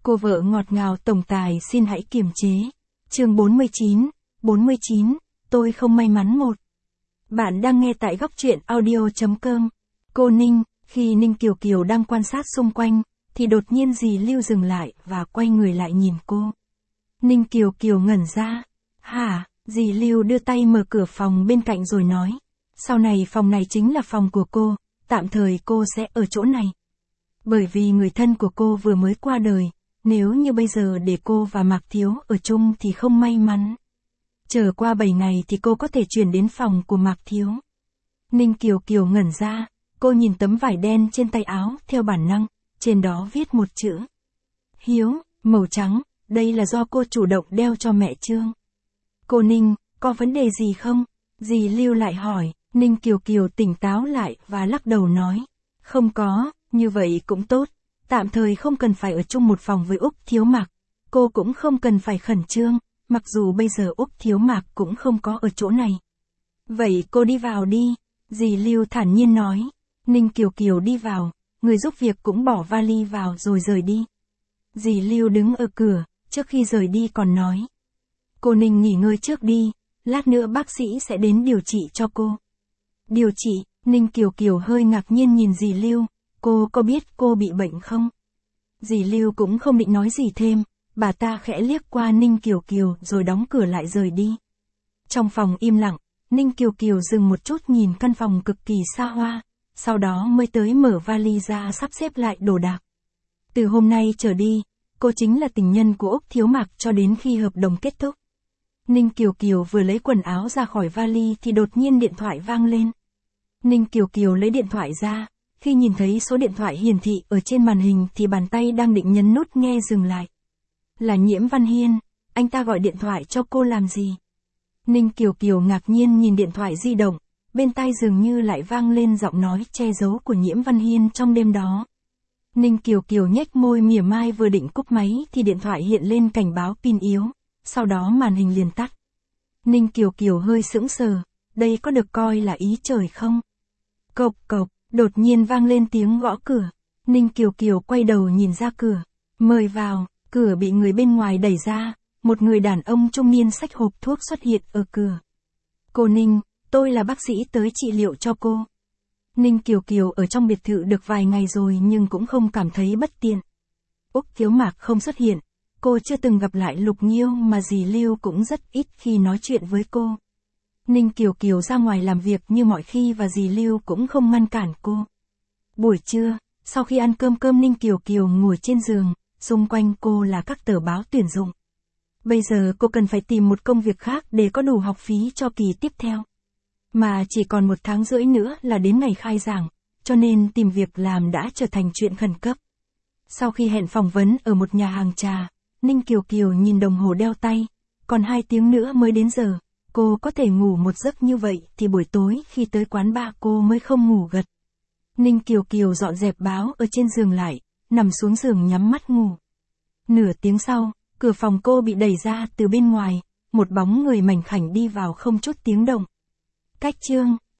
Cô vợ ngọt ngào tổng tài xin hãy kiềm chế. Chương 49, tôi không may mắn một. Bạn đang nghe tại góc truyện audio.com. Cô Ninh, khi Ninh Kiều Kiều đang quan sát xung quanh, thì đột nhiên dì Lưu dừng lại và quay người lại nhìn cô. Ninh Kiều Kiều ngẩn ra. Hả? Dì Lưu đưa tay mở cửa phòng bên cạnh rồi nói. Sau này phòng này chính là phòng của cô, tạm thời cô sẽ ở chỗ này. Bởi vì người thân của cô vừa mới qua đời, nếu như bây giờ để cô và Mạc Thiếu ở chung thì không may mắn. Chờ qua 7 ngày thì cô có thể chuyển đến phòng của Mạc Thiếu. Ninh Kiều Kiều ngẩn ra, cô nhìn tấm vải đen trên tay áo theo bản năng, trên đó viết một chữ. Hiếu, màu trắng, đây là do cô chủ động đeo cho mẹ Trương. Cô Ninh, có vấn đề gì không? Dì Lưu lại hỏi. Ninh Kiều Kiều tỉnh táo lại và lắc đầu nói. Không có, như vậy cũng tốt. Tạm thời không cần phải ở chung một phòng với Úc Thiếu Mạc. Cô cũng không cần phải khẩn trương, mặc dù bây giờ Úc Thiếu Mạc cũng không có ở chỗ này. Vậy cô đi vào đi, dì Lưu thản nhiên nói. Ninh Kiều Kiều đi vào, người giúp việc cũng bỏ vali vào rồi rời đi. Dì Lưu đứng ở cửa, trước khi rời đi còn nói. Cô Ninh nghỉ ngơi trước đi, lát nữa bác sĩ sẽ đến điều trị cho cô. Điều trị? Ninh Kiều Kiều hơi ngạc nhiên nhìn dì Lưu, cô có biết cô bị bệnh không? Dì Lưu cũng không định nói gì thêm, bà ta khẽ liếc qua Ninh Kiều Kiều rồi đóng cửa lại rời đi. Trong phòng im lặng, Ninh Kiều Kiều dừng một chút nhìn căn phòng cực kỳ xa hoa, sau đó mới tới mở vali ra sắp xếp lại đồ đạc. Từ hôm nay trở đi, cô chính là tình nhân của Úc Thiếu Mạc cho đến khi hợp đồng kết thúc. Ninh Kiều Kiều vừa lấy quần áo ra khỏi vali thì đột nhiên điện thoại vang lên. Ninh Kiều Kiều lấy điện thoại ra, khi nhìn thấy số điện thoại hiển thị ở trên màn hình thì bàn tay đang định nhấn nút nghe dừng lại. Là Nhiễm Văn Hiên, anh ta gọi điện thoại cho cô làm gì? Ninh Kiều Kiều ngạc nhiên nhìn điện thoại di động, bên tai dường như lại vang lên giọng nói che giấu của Nhiễm Văn Hiên trong đêm đó. Ninh Kiều Kiều nhếch môi mỉa mai vừa định cúp máy thì điện thoại hiện lên cảnh báo pin yếu, sau đó màn hình liền tắt. Ninh Kiều Kiều hơi sững sờ, đây có được coi là ý trời không? Cộc cộc, đột nhiên vang lên tiếng gõ cửa. Ninh Kiều Kiều quay đầu nhìn ra cửa. Mời vào, cửa bị người bên ngoài đẩy ra, một người đàn ông trung niên xách hộp thuốc xuất hiện ở cửa. Cô Ninh, tôi là bác sĩ tới trị liệu cho cô. Ninh Kiều Kiều ở trong biệt thự được vài ngày rồi nhưng cũng không cảm thấy bất tiện. Úc Thiếu Mạc không xuất hiện, cô chưa từng gặp lại Lục Nhiêu mà dì Lưu cũng rất ít khi nói chuyện với cô. Ninh Kiều Kiều ra ngoài làm việc như mọi khi và dì Lưu cũng không ngăn cản cô. Buổi trưa, sau khi ăn cơm Ninh Kiều Kiều ngồi trên giường, xung quanh cô là các tờ báo tuyển dụng. Bây giờ cô cần phải tìm một công việc khác để có đủ học phí cho kỳ tiếp theo. Mà chỉ còn 1 tháng rưỡi nữa là đến ngày khai giảng, cho nên tìm việc làm đã trở thành chuyện khẩn cấp. Sau khi hẹn phỏng vấn ở một nhà hàng trà, Ninh Kiều Kiều nhìn đồng hồ đeo tay, còn 2 tiếng nữa mới đến giờ. Cô có thể ngủ một giấc như vậy thì buổi tối khi tới quán bar cô mới không ngủ gật. Ninh Kiều Kiều dọn dẹp báo ở trên giường lại, nằm xuống giường nhắm mắt ngủ. Nửa tiếng sau, cửa phòng cô bị đẩy ra từ bên ngoài, một bóng người mảnh khảnh đi vào không chút tiếng động. Cách Trương,